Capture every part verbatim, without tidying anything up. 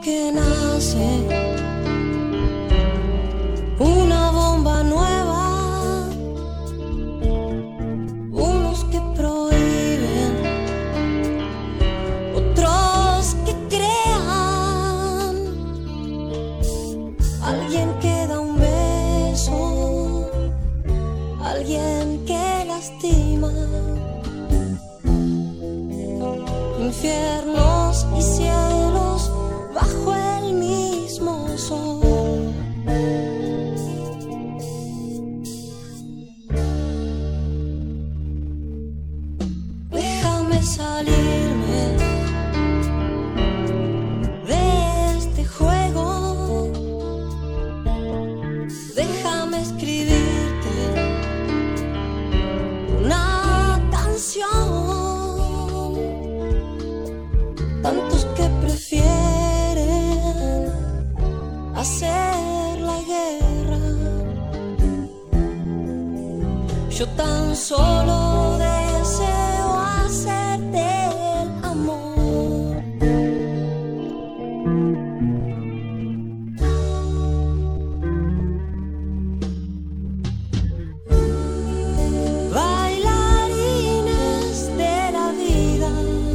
que nace una bomba nueva, unos que prohíben, otros que crean, alguien que da un beso, alguien que lastima, infiernos y cielos bajo el mismo sol. Déjame salirme de este juego, déjame escribirte una canción. Tantos que prefieren hacer la guerra, yo tan solo deseo hacerte el amor. Bailarines de la vida,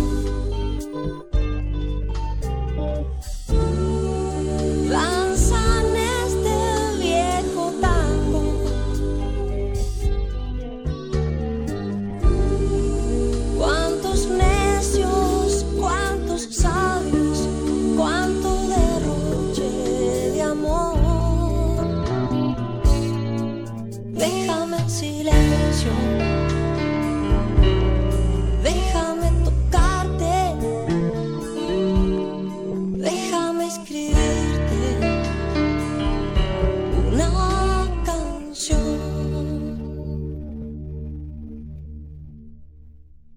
danzan este viejo tango. Cuántos necios, cuántos sabios, cuánto derroche de amor. Déjame en silencio